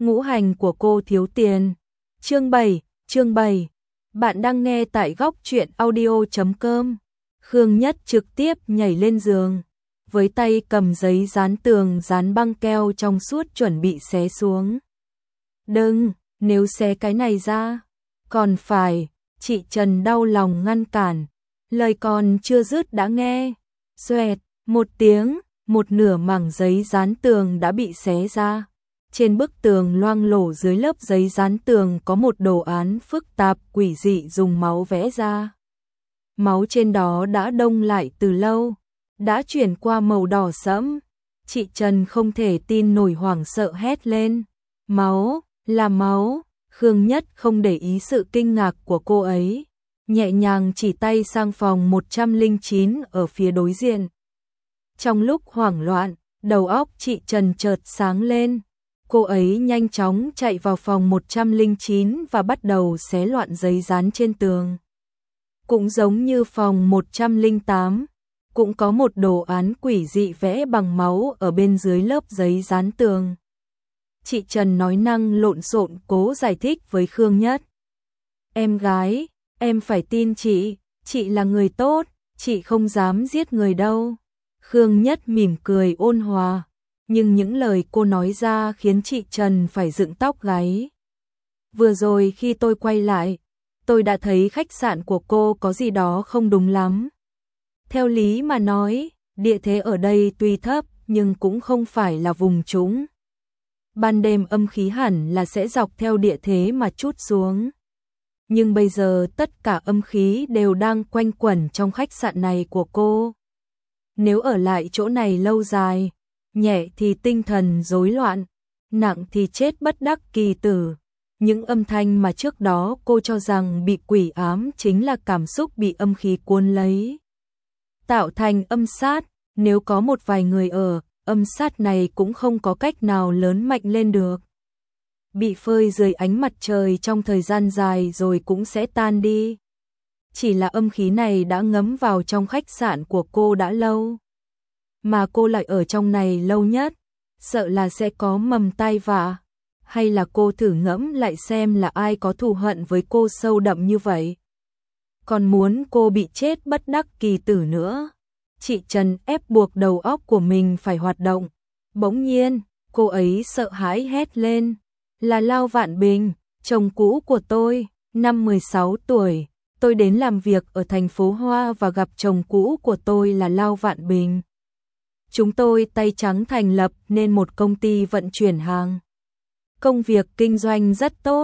Ngũ hành của cô thiếu tiền. Chương 7. Bạn đang nghe tại góc truyện audio.com. Khương Nhất trực tiếp nhảy lên giường, với tay cầm giấy dán tường dán băng keo trong suốt chuẩn bị xé xuống. Đừng, nếu xé cái này ra, còn phải, chị Trần đau lòng ngăn cản, lời còn chưa dứt đã nghe. Xoẹt, một tiếng, một nửa mảng giấy dán tường đã bị xé ra. Trên bức tường loang lổ dưới lớp giấy dán tường có một đồ án phức tạp quỷ dị dùng máu vẽ ra. Máu trên đó đã đông lại từ lâu, đã chuyển qua màu đỏ sẫm. Chị Trần không thể tin nổi, hoảng sợ hét lên. Máu, là máu. Khương Nhất không để ý sự kinh ngạc của cô ấy, nhẹ nhàng chỉ tay sang phòng 109 ở phía đối diện. Trong lúc hoảng loạn, đầu óc chị Trần chợt sáng lên. Cô ấy nhanh chóng chạy vào phòng 109 và bắt đầu xé loạn giấy dán trên tường. Cũng giống như phòng 108, cũng có một đồ án quỷ dị vẽ bằng máu ở bên dưới lớp giấy dán tường. Chị Trần nói năng lộn xộn cố giải thích với Khương Nhất. Em gái, em phải tin chị là người tốt, chị không dám giết người đâu. Khương Nhất mỉm cười ôn hòa, nhưng những lời cô nói ra khiến chị Trần phải dựng tóc gáy. Vừa rồi khi tôi quay lại, tôi đã thấy khách sạn của cô có gì đó không đúng lắm. Theo lý mà nói, địa thế ở đây tuy thấp nhưng cũng không phải là vùng trũng. Ban đêm âm khí hẳn là sẽ dọc theo địa thế mà trút xuống. Nhưng bây giờ tất cả âm khí đều đang quanh quẩn trong khách sạn này của cô. Nếu ở lại chỗ này lâu dài, nhẹ thì tinh thần rối loạn, nặng thì chết bất đắc kỳ tử. Những âm thanh mà trước đó cô cho rằng bị quỷ ám chính là cảm xúc bị âm khí cuốn lấy, tạo thành âm sát. Nếu có một vài người ở, âm sát này cũng không có cách nào lớn mạnh lên được. Bị phơi dưới ánh mặt trời trong thời gian dài rồi cũng sẽ tan đi. Chỉ là âm khí này đã ngấm vào trong khách sạn của cô đã lâu, mà cô lại ở trong này lâu nhất, sợ là sẽ có mầm tai vạ. Hay là cô thử ngẫm lại xem là ai có thù hận với cô sâu đậm như vậy, còn muốn cô bị chết bất đắc kỳ tử nữa. Chị Trần ép buộc đầu óc của mình phải hoạt động. Bỗng nhiên, cô ấy sợ hãi hét lên. Là Lao Vạn Bình, chồng cũ của tôi. Năm 16 tuổi, tôi đến làm việc ở thành phố Hoa và gặp chồng cũ của tôi là Lao Vạn Bình. Chúng tôi tay trắng thành lập nên một công ty vận chuyển hàng. Công việc kinh doanh rất tốt.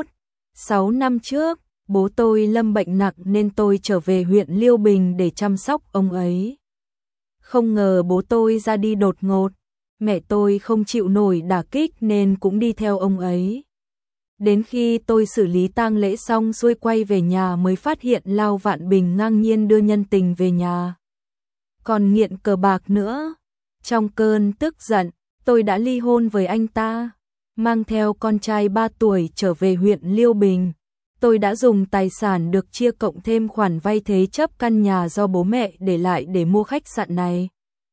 6 năm trước, bố tôi lâm bệnh nặng nên tôi trở về huyện Liêu Bình để chăm sóc ông ấy. Không ngờ bố tôi ra đi đột ngột, mẹ tôi không chịu nổi đả kích nên cũng đi theo ông ấy. Đến khi tôi xử lý tang lễ xong xuôi quay về nhà mới phát hiện Lao Vạn Bình ngang nhiên đưa nhân tình về nhà, còn nghiện cờ bạc nữa. Trong cơn tức giận, tôi đã ly hôn với anh ta, mang theo con trai 3 tuổi trở về huyện Liêu Bình. Tôi đã dùng tài sản được chia cộng thêm khoản vay thế chấp căn nhà do bố mẹ để lại để mua khách sạn này.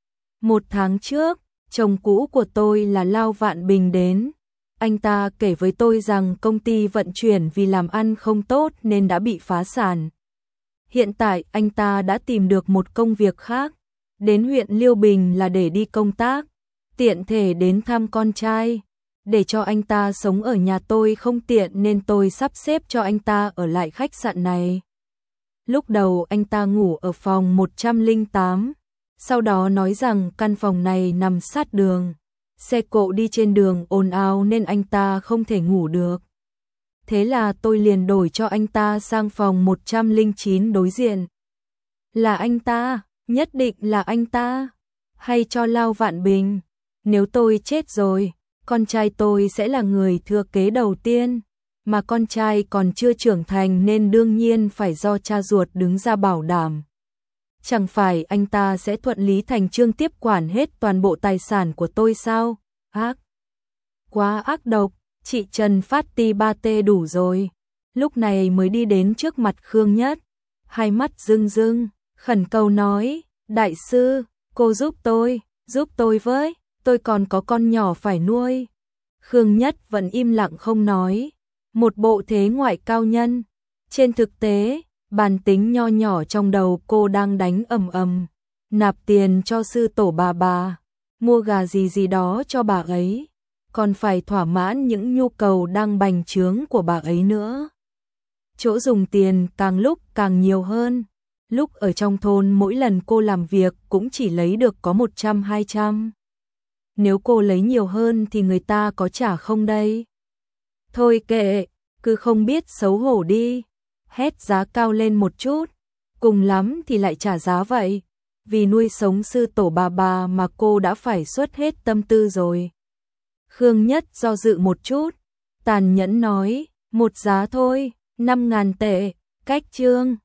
1 tháng trước, chồng cũ của tôi là Lao Vạn Bình đến. Anh ta kể với tôi rằng công ty vận chuyển vì làm ăn không tốt nên đã bị phá sản. Hiện tại anh ta đã tìm được một công việc khác, đến huyện Liêu Bình là để đi công tác, tiện thể đến thăm con trai. Để cho anh ta sống ở nhà tôi không tiện nên tôi sắp xếp cho anh ta ở lại khách sạn này. Lúc đầu anh ta ngủ ở phòng 108, sau đó nói rằng căn phòng này nằm sát đường, xe cộ đi trên đường ồn ào nên anh ta không thể ngủ được. Thế là tôi liền đổi cho anh ta sang phòng 109 đối diện. Là anh ta, nhất định là anh ta. Hay cho Lao Vạn Bình, nếu tôi chết rồi, con trai tôi sẽ là người thừa kế đầu tiên, mà con trai còn chưa trưởng thành nên đương nhiên phải do cha ruột đứng ra bảo đảm. Chẳng phải anh ta sẽ thuận lý thành chương tiếp quản hết toàn bộ tài sản của tôi sao? Ác! Quá ác độc, chị Trần phát ti 3T đủ rồi. Lúc này mới đi đến trước mặt Khương Nhất, hai mắt rưng rưng, khẩn cầu nói, đại sư, cô giúp tôi với, tôi còn có con nhỏ phải nuôi. Khương Nhất vẫn im lặng không nói, một bộ thế ngoại cao nhân. Trên thực tế, bản tính nho nhỏ trong đầu cô đang đánh ầm ầm, nạp tiền cho sư tổ bà, mua gà gì gì đó cho bà ấy, còn phải thỏa mãn những nhu cầu đang bành trướng của bà ấy nữa. Chỗ dùng tiền càng lúc càng nhiều hơn. Lúc ở trong thôn mỗi lần cô làm việc cũng chỉ lấy được có 100-200. Nếu cô lấy nhiều hơn thì người ta có trả không đây? Thôi kệ, cứ không biết xấu hổ đi. Hét giá cao lên một chút, cùng lắm thì lại trả giá vậy. Vì nuôi sống sư tổ bà mà cô đã phải xuất hết tâm tư rồi. Khương Nhất do dự một chút, tàn nhẫn nói, một giá thôi, 5.000 tệ, cách chương.